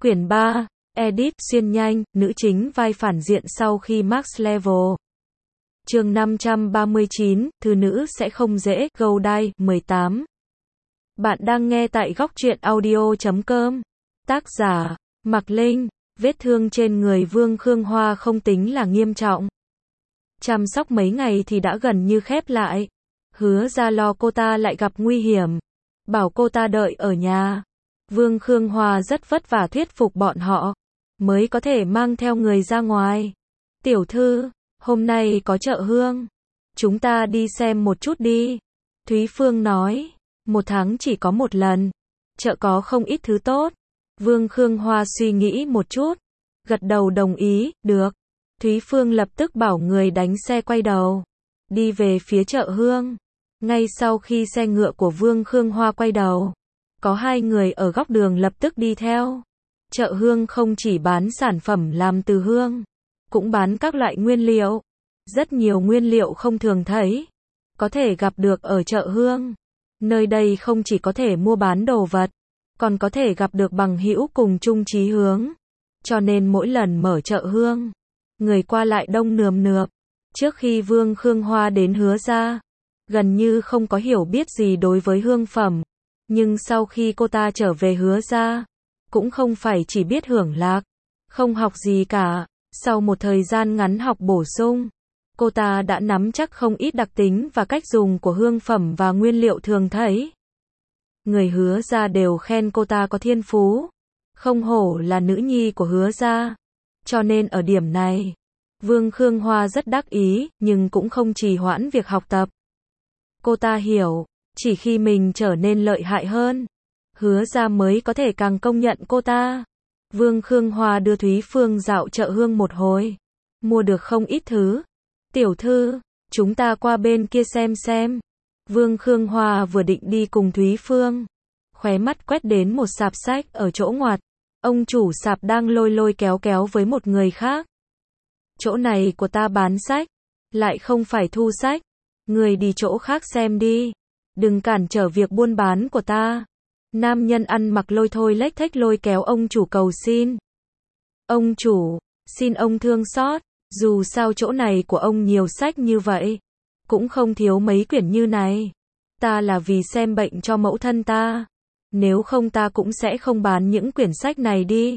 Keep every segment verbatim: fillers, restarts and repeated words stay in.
Quyển ba, Edit xuyên nhanh, nữ chính vai phản diện sau khi Max Level. Chương năm trăm ba mươi chín, thư nữ sẽ không dễ, Goldie, mười tám. Bạn đang nghe tại góc truyện audio chấm com. Tác giả, Mạc Linh. Vết thương trên người Vương Khương Hoa không tính là nghiêm trọng. Chăm sóc mấy ngày thì đã gần như khép lại. Hứa ra lo cô ta lại gặp nguy hiểm. Bảo cô ta đợi ở nhà. Vương Khương Hoa rất vất vả thuyết phục bọn họ. Mới có thể mang theo người ra ngoài. Tiểu thư, hôm nay có chợ hương. Chúng ta đi xem một chút đi. Thúy Phương nói. Một tháng chỉ có một lần. Chợ có không ít thứ tốt. Vương Khương Hoa suy nghĩ một chút. Gật đầu đồng ý, được. Thúy Phương lập tức bảo người đánh xe quay đầu. Đi về phía chợ hương. Ngay sau khi xe ngựa của Vương Khương Hoa quay đầu. Có hai người ở góc đường lập tức đi theo. Chợ hương không chỉ bán sản phẩm làm từ hương. Cũng bán các loại nguyên liệu. Rất nhiều nguyên liệu không thường thấy. Có thể gặp được ở chợ hương. Nơi đây không chỉ có thể mua bán đồ vật. Còn có thể gặp được bằng hữu cùng chung chí hướng. Cho nên mỗi lần mở chợ hương. Người qua lại đông nườm nượp. Trước khi Vương Khương Hoa đến Hứa ra. Gần như không có hiểu biết gì đối với hương phẩm. Nhưng sau khi cô ta trở về Hứa ra. Cũng không phải chỉ biết hưởng lạc. Không học gì cả. Sau một thời gian ngắn học bổ sung. Cô ta đã nắm chắc không ít đặc tính và cách dùng của hương phẩm và nguyên liệu thường thấy. Người Hứa ra đều khen cô ta có thiên phú. Không hổ là nữ nhi của Hứa ra. Cho nên ở điểm này, Vương Khương Hoa rất đắc ý, nhưng cũng không trì hoãn việc học tập. Cô ta hiểu, chỉ khi mình trở nên lợi hại hơn, Hứa ra mới có thể càng công nhận cô ta. Vương Khương Hoa đưa Thúy Phương dạo chợ hương một hồi. Mua được không ít thứ. Tiểu thư, chúng ta qua bên kia xem xem. Vương Khương Hoa vừa định đi cùng Thúy Phương. Khóe mắt quét đến một sạp sách ở chỗ ngoặt. Ông chủ sạp đang lôi lôi kéo kéo với một người khác. Chỗ này của ta bán sách. Lại không phải thu sách. Người đi chỗ khác xem đi. Đừng cản trở việc buôn bán của ta. Nam nhân ăn mặc lôi thôi lếch thếch lôi kéo ông chủ cầu xin. Ông chủ, xin ông thương xót. Dù sao chỗ này của ông nhiều sách như vậy. Cũng không thiếu mấy quyển như này. Ta là vì xem bệnh cho mẫu thân ta. Nếu không ta cũng sẽ không bán những quyển sách này đi.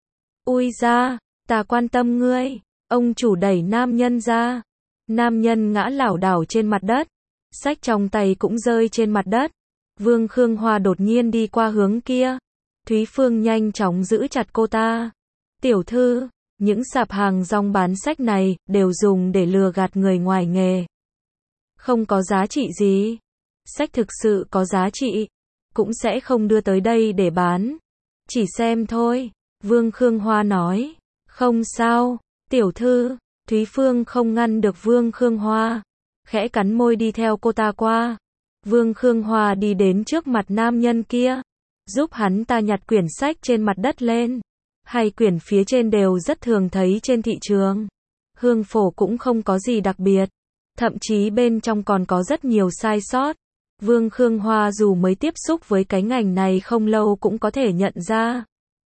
Ui ra, ta quan tâm ngươi. Ông chủ đẩy nam nhân ra. Nam nhân ngã lảo đảo trên mặt đất. Sách trong tay cũng rơi trên mặt đất. Vương Khương Hoa đột nhiên đi qua hướng kia. Thúy Phương nhanh chóng giữ chặt cô ta. Tiểu thư, những sạp hàng rong bán sách này đều dùng để lừa gạt người ngoài nghề. Không có giá trị gì. Sách thực sự có giá trị. Cũng sẽ không đưa tới đây để bán. Chỉ xem thôi. Vương Khương Hoa nói. Không sao, tiểu thư. Thúy Phương không ngăn được Vương Khương Hoa. Khẽ cắn môi đi theo cô ta qua. Vương Khương Hoa đi đến trước mặt nam nhân kia. Giúp hắn ta nhặt quyển sách trên mặt đất lên. Hai quyển phía trên đều rất thường thấy trên thị trường. Hương phổ cũng không có gì đặc biệt. Thậm chí bên trong còn có rất nhiều sai sót. Vương Khương Hoa dù mới tiếp xúc với cái ngành này không lâu cũng có thể nhận ra.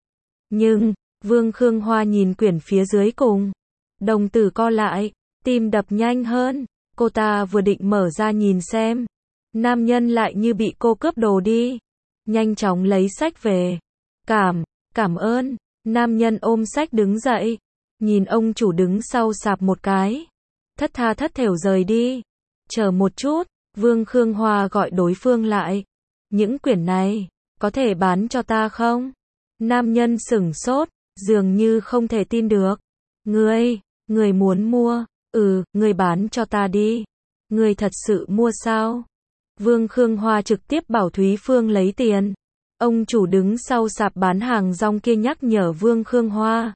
Nhưng, Vương Khương Hoa nhìn quyển phía dưới cùng. Đồng tử co lại, tim đập nhanh hơn. Cô ta vừa định mở ra nhìn xem. Nam nhân lại như bị cô cướp đồ đi. Nhanh chóng lấy sách về. Cảm, cảm ơn. Nam nhân ôm sách đứng dậy. Nhìn ông chủ đứng sau sạp một cái. Thất tha thất thểu rời đi. Chờ một chút. Vương Khương Hoa gọi đối phương lại. Những quyển này, có thể bán cho ta không? Nam nhân sửng sốt, dường như không thể tin được. Ngươi, ngươi muốn mua? Ừ, ngươi bán cho ta đi. Ngươi thật sự mua sao? Vương Khương Hoa trực tiếp bảo Thúy Phương lấy tiền. Ông chủ đứng sau sạp bán hàng rong kia nhắc nhở Vương Khương Hoa.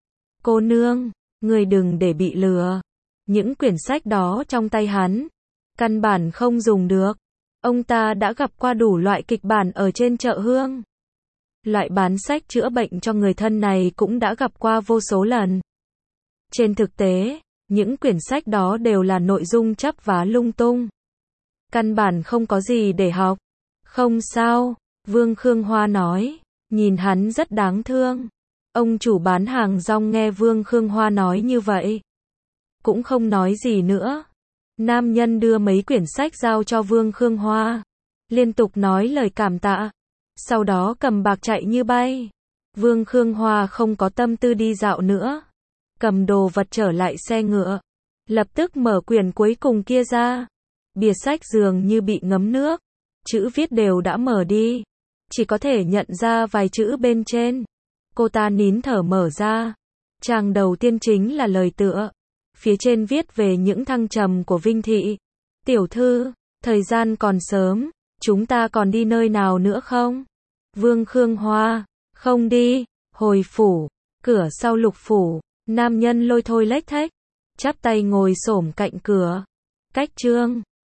Cô nương, ngươi đừng để bị lừa. Những quyển sách đó trong tay hắn. Căn bản không dùng được. Ông ta đã gặp qua đủ loại kịch bản ở trên chợ hương. Loại bán sách chữa bệnh cho người thân này cũng đã gặp qua vô số lần. Trên thực tế, những quyển sách đó đều là nội dung chắp vá lung tung. Căn bản không có gì để học. Không sao, Vương Khương Hoa nói. Nhìn hắn rất đáng thương. Ông chủ bán hàng rong nghe Vương Khương Hoa nói như vậy, cũng không nói gì nữa. Nam nhân đưa mấy quyển sách giao cho Vương Khương Hoa, liên tục nói lời cảm tạ, sau đó cầm bạc chạy như bay. Vương Khương Hoa không có tâm tư đi dạo nữa, cầm đồ vật trở lại xe ngựa, lập tức mở quyển cuối cùng kia ra. Bìa sách dường như bị ngấm nước, chữ viết đều đã mở đi, chỉ có thể nhận ra vài chữ bên trên. Cô ta nín thở mở ra, trang đầu tiên chính là lời tựa, phía trên viết về những thăng trầm của Vinh Thị. Tiểu thư, thời gian còn sớm, chúng ta còn đi nơi nào nữa không? Vương Khương Hoa, không đi, hồi phủ, cửa sau Lục phủ, nam nhân lôi thôi lếch thếch, chắp tay ngồi xổm cạnh cửa. Cách chương